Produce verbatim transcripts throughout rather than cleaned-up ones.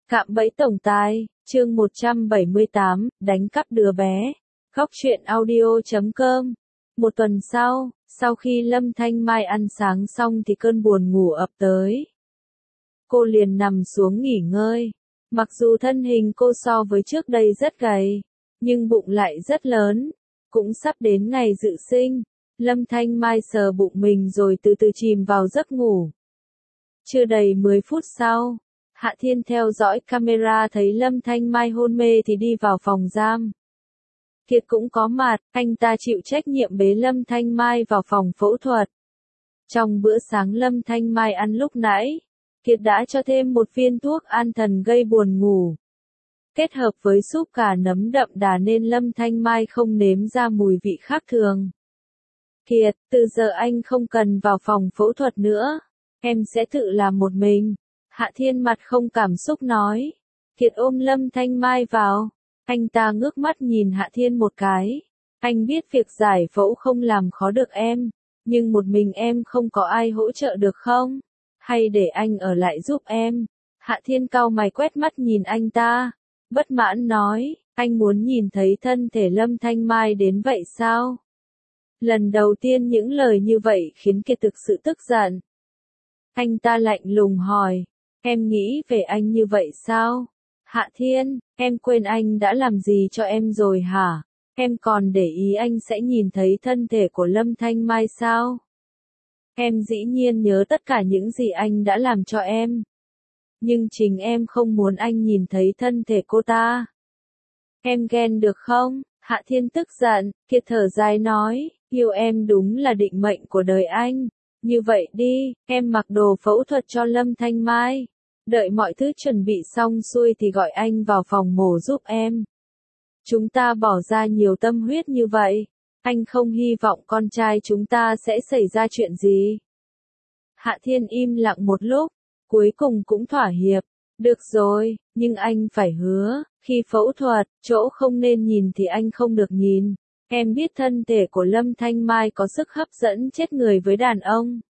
Cạm bẫy tổng tài, chương một trăm bảy mươi tám, đánh cắp đứa bé. Góc truyện audio chấm com. Một tuần sau, sau khi Lâm Thanh Mai ăn sáng xong thì cơn buồn ngủ ập tới. Cô liền nằm xuống nghỉ ngơi. Mặc dù thân hình cô so với trước đây rất gầy, nhưng bụng lại rất lớn. Cũng sắp đến ngày dự sinh, Lâm Thanh Mai sờ bụng mình rồi từ từ chìm vào giấc ngủ. Chưa đầy mười phút sau, Hạ Thiên theo dõi camera thấy Lâm Thanh Mai hôn mê thì đi vào phòng giam. Kiệt cũng có mặt, anh ta chịu trách nhiệm bế Lâm Thanh Mai vào phòng phẫu thuật. Trong bữa sáng Lâm Thanh Mai ăn lúc nãy, Kiệt đã cho thêm một viên thuốc an thần gây buồn ngủ. Kết hợp với súp cà nấm đậm đà nên Lâm Thanh Mai không nếm ra mùi vị khác thường. Kiệt, từ giờ anh không cần vào phòng phẫu thuật nữa, em sẽ tự làm một mình. Hạ Thiên mặt không cảm xúc nói. Kiệt ôm Lâm Thanh Mai vào. Anh ta ngước mắt nhìn Hạ Thiên một cái. Anh biết việc giải phẫu không làm khó được em, nhưng một mình em không có ai hỗ trợ được không? Hay để anh ở lại giúp em? Hạ Thiên cau mày quét mắt nhìn anh ta. Bất mãn nói, anh muốn nhìn thấy thân thể Lâm Thanh Mai đến vậy sao? Lần đầu tiên những lời như vậy khiến Kiệt thực sự tức giận. Anh ta lạnh lùng hỏi, em nghĩ về anh như vậy sao? Hạ Thiên, em quên anh đã làm gì cho em rồi hả? Em còn để ý anh sẽ nhìn thấy thân thể của Lâm Thanh Mai sao? Em dĩ nhiên nhớ tất cả những gì anh đã làm cho em. Nhưng chính em không muốn anh nhìn thấy thân thể cô ta. Em ghen được không? Hạ Thiên tức giận, Kiệt thở dài nói, yêu em đúng là định mệnh của đời anh. Như vậy đi, em mặc đồ phẫu thuật cho Lâm Thanh Mai. Đợi mọi thứ chuẩn bị xong xuôi thì gọi anh vào phòng mổ giúp em. Chúng ta bỏ ra nhiều tâm huyết như vậy. Anh không hy vọng con trai chúng ta sẽ xảy ra chuyện gì. Hạ Thiên im lặng một lúc, cuối cùng cũng thỏa hiệp. Được rồi, nhưng anh phải hứa, khi phẫu thuật, chỗ không nên nhìn thì anh không được nhìn. Em biết thân thể của Lâm Thanh Mai có sức hấp dẫn chết người với đàn ông.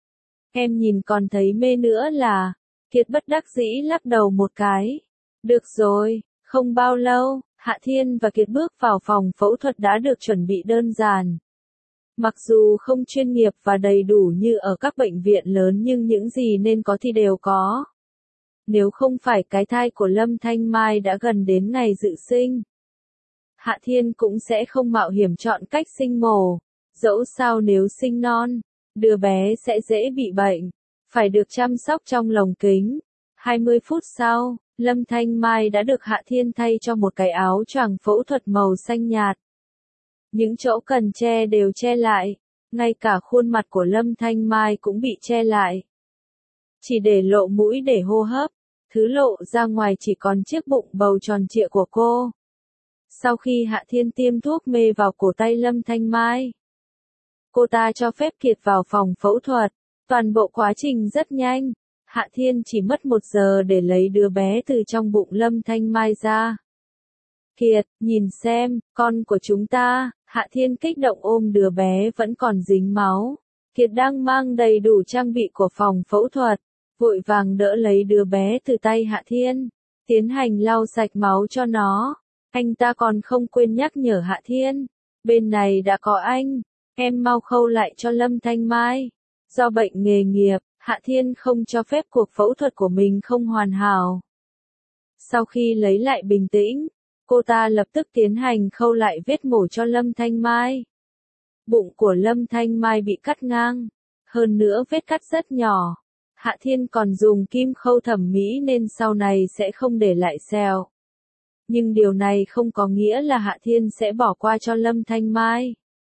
Em nhìn còn thấy mê nữa là. Kiệt bất đắc dĩ lắc đầu một cái. Được rồi, không bao lâu, Hạ Thiên và Kiệt bước vào phòng phẫu thuật đã được chuẩn bị đơn giản. Mặc dù không chuyên nghiệp và đầy đủ như ở các bệnh viện lớn nhưng những gì nên có thì đều có. Nếu không phải cái thai của Lâm Thanh Mai đã gần đến ngày dự sinh, Hạ Thiên cũng sẽ không mạo hiểm chọn cách sinh mổ. Dẫu sao nếu sinh non, đứa bé sẽ dễ bị bệnh, phải được chăm sóc trong lồng kính. hai mươi phút sau, Lâm Thanh Mai đã được Hạ Thiên thay cho một cái áo choàng phẫu thuật màu xanh nhạt. Những chỗ cần che đều che lại, ngay cả khuôn mặt của Lâm Thanh Mai cũng bị che lại. Chỉ để lộ mũi để hô hấp, thứ lộ ra ngoài chỉ còn chiếc bụng bầu tròn trịa của cô. Sau khi Hạ Thiên tiêm thuốc mê vào cổ tay Lâm Thanh Mai, cô ta cho phép Kiệt vào phòng phẫu thuật. Toàn bộ quá trình rất nhanh, Hạ Thiên chỉ mất một giờ để lấy đứa bé từ trong bụng Lâm Thanh Mai ra. Kiệt, nhìn xem, con của chúng ta. Hạ Thiên kích động ôm đứa bé vẫn còn dính máu. Kiệt đang mang đầy đủ trang bị của phòng phẫu thuật, vội vàng đỡ lấy đứa bé từ tay Hạ Thiên, tiến hành lau sạch máu cho nó. Anh ta còn không quên nhắc nhở Hạ Thiên, bên này đã có anh, em mau khâu lại cho Lâm Thanh Mai. Do bệnh nghề nghiệp, Hạ Thiên không cho phép cuộc phẫu thuật của mình không hoàn hảo. Sau khi lấy lại bình tĩnh, cô ta lập tức tiến hành khâu lại vết mổ cho Lâm Thanh Mai. Bụng của Lâm Thanh Mai bị cắt ngang, hơn nữa vết cắt rất nhỏ. Hạ Thiên còn dùng kim khâu thẩm mỹ nên sau này sẽ không để lại sẹo. Nhưng điều này không có nghĩa là Hạ Thiên sẽ bỏ qua cho Lâm Thanh Mai.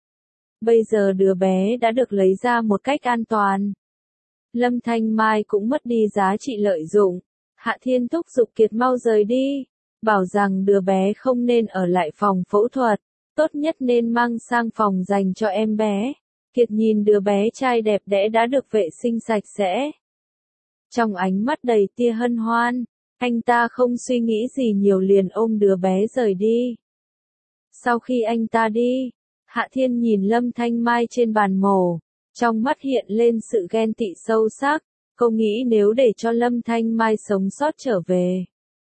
Bây giờ đứa bé đã được lấy ra một cách an toàn. Lâm Thanh Mai cũng mất đi giá trị lợi dụng. Hạ Thiên thúc giục Kiệt mau rời đi, bảo rằng đứa bé không nên ở lại phòng phẫu thuật, tốt nhất nên mang sang phòng dành cho em bé. Kiệt nhìn đứa bé trai đẹp đẽ đã được vệ sinh sạch sẽ. Trong ánh mắt đầy tia hân hoan, anh ta không suy nghĩ gì nhiều liền ôm đứa bé rời đi. Sau khi anh ta đi, Hạ Thiên nhìn Lâm Thanh Mai trên bàn mổ, trong mắt hiện lên sự ghen tị sâu sắc. Cô nghĩ nếu để cho Lâm Thanh Mai sống sót trở về,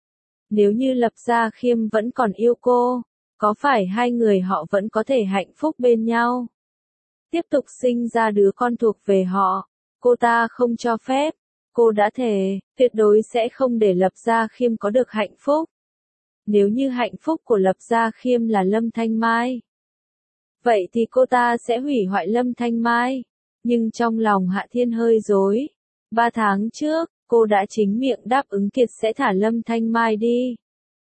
Nếu như Lập Gia Khiêm vẫn còn yêu cô, có phải hai người họ vẫn có thể hạnh phúc bên nhau? Tiếp tục sinh ra đứa con thuộc về họ, cô ta không cho phép. Cô đã thề, tuyệt đối sẽ không để Lập Gia Khiêm có được hạnh phúc. Nếu như hạnh phúc của Lập Gia Khiêm là Lâm Thanh Mai, vậy thì cô ta sẽ hủy hoại Lâm Thanh Mai. Nhưng trong lòng Hạ Thiên hơi rối. Ba tháng trước, cô đã chính miệng đáp ứng Kiệt sẽ thả Lâm Thanh Mai đi.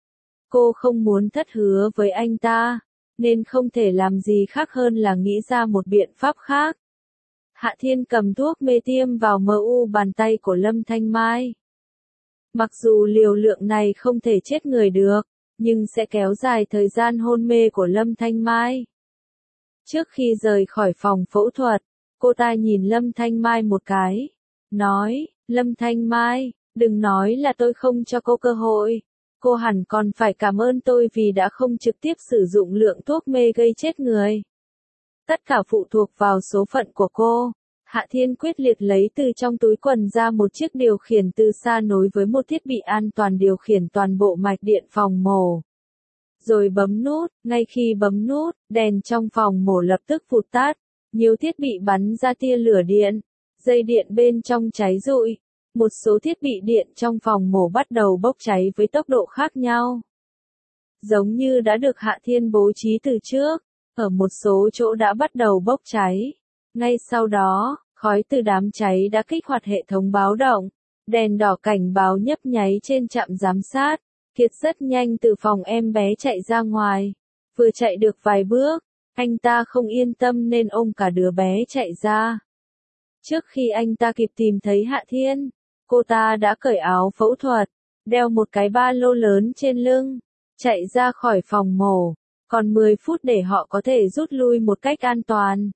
Cô không muốn thất hứa với anh ta, nên không thể làm gì khác hơn là nghĩ ra một biện pháp khác. Hạ Thiên cầm thuốc mê tiêm vào mờ u bàn tay của Lâm Thanh Mai. Mặc dù liều lượng này không thể chết người được, nhưng sẽ kéo dài thời gian hôn mê của Lâm Thanh Mai. Trước khi rời khỏi phòng phẫu thuật, cô ta nhìn Lâm Thanh Mai một cái, nói, Lâm Thanh Mai, đừng nói là tôi không cho cô cơ hội. Cô hẳn còn phải cảm ơn tôi vì đã không trực tiếp sử dụng lượng thuốc mê gây chết người. Tất cả phụ thuộc vào số phận của cô. Hạ Thiên quyết liệt lấy từ trong túi quần ra một chiếc điều khiển từ xa nối với một thiết bị an toàn điều khiển toàn bộ mạch điện phòng mổ. Rồi bấm nút, ngay khi bấm nút, đèn trong phòng mổ lập tức vụt tắt, nhiều thiết bị bắn ra tia lửa điện, dây điện bên trong cháy rụi. Một số thiết bị điện trong phòng mổ bắt đầu bốc cháy với tốc độ khác nhau. Giống như đã được Hạ Thiên bố trí từ trước, ở một số chỗ đã bắt đầu bốc cháy. Ngay sau đó, khói từ đám cháy đã kích hoạt hệ thống báo động. Đèn đỏ cảnh báo nhấp nháy trên trạm giám sát. Kiệt rất nhanh từ phòng em bé chạy ra ngoài. Vừa chạy được vài bước, anh ta không yên tâm nên ôm cả đứa bé chạy ra. Trước khi anh ta kịp tìm thấy Hạ Thiên, cô ta đã cởi áo phẫu thuật, đeo một cái ba lô lớn trên lưng, chạy ra khỏi phòng mổ, còn mười phút để họ có thể rút lui một cách an toàn.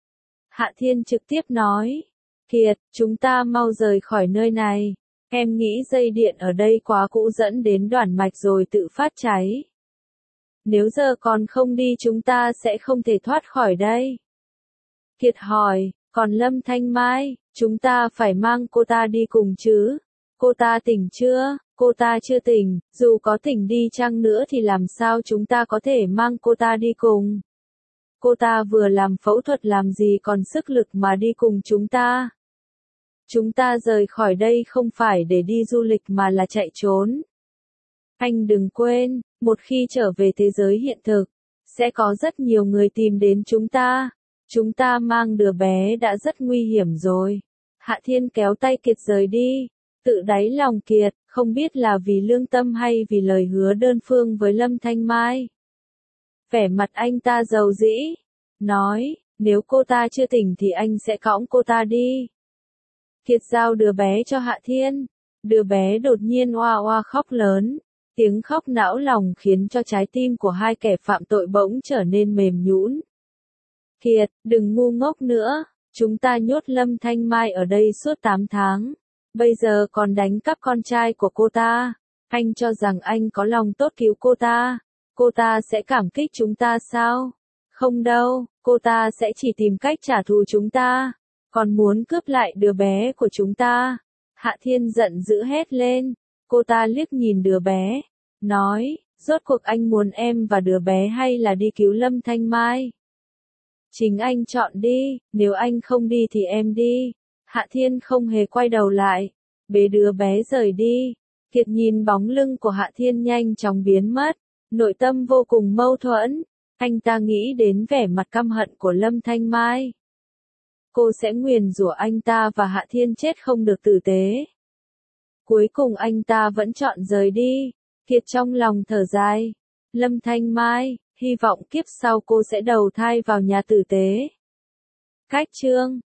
Hạ Thiên trực tiếp nói, Kiệt, chúng ta mau rời khỏi nơi này, em nghĩ dây điện ở đây quá cũ dẫn đến đoản mạch rồi tự phát cháy. Nếu giờ còn không đi chúng ta sẽ không thể thoát khỏi đây. Kiệt hỏi, còn Lâm Thanh Mai, chúng ta phải mang cô ta đi cùng chứ? Cô ta tỉnh chưa? Cô ta chưa tỉnh, dù có tỉnh đi chăng nữa thì làm sao chúng ta có thể mang cô ta đi cùng? Cô ta vừa làm phẫu thuật làm gì còn sức lực mà đi cùng chúng ta? Chúng ta rời khỏi đây không phải để đi du lịch mà là chạy trốn. Anh đừng quên, một khi trở về thế giới hiện thực, sẽ có rất nhiều người tìm đến chúng ta. Chúng ta mang đứa bé đã rất nguy hiểm rồi. Hạ Thiên kéo tay Kiệt rời đi. Tự đáy lòng Kiệt, không biết là vì lương tâm hay vì lời hứa đơn phương với Lâm Thanh Mai. Vẻ mặt anh ta giàu dĩ. Nói, nếu cô ta chưa tỉnh thì anh sẽ cõng cô ta đi. Kiệt giao đứa bé cho Hạ Thiên. Đứa bé đột nhiên oa oa khóc lớn. Tiếng khóc não lòng khiến cho trái tim của hai kẻ phạm tội bỗng trở nên mềm nhũn. Kiệt, đừng ngu ngốc nữa, chúng ta nhốt Lâm Thanh Mai ở đây suốt tám tháng. Bây giờ còn đánh cắp con trai của cô ta. Anh cho rằng anh có lòng tốt cứu cô ta. Cô ta sẽ cảm kích chúng ta sao? Không đâu, cô ta sẽ chỉ tìm cách trả thù chúng ta. Còn muốn cướp lại đứa bé của chúng ta. Hạ Thiên giận dữ hét lên. Cô ta liếc nhìn đứa bé. Nói, rốt cuộc anh muốn em và đứa bé hay là đi cứu Lâm Thanh Mai? Chính anh chọn đi, nếu anh không đi thì em đi. Hạ Thiên không hề quay đầu lại, bế đứa bé rời đi. Kiệt nhìn bóng lưng của Hạ Thiên nhanh chóng biến mất, nội tâm vô cùng mâu thuẫn. Anh ta nghĩ đến vẻ mặt căm hận của Lâm Thanh Mai. Cô sẽ nguyền rủa anh ta và Hạ Thiên chết không được tử tế. Cuối cùng anh ta vẫn chọn rời đi. Kiệt trong lòng thở dài. Lâm Thanh Mai, hy vọng kiếp sau cô sẽ đầu thai vào nhà tử tế. Cách chương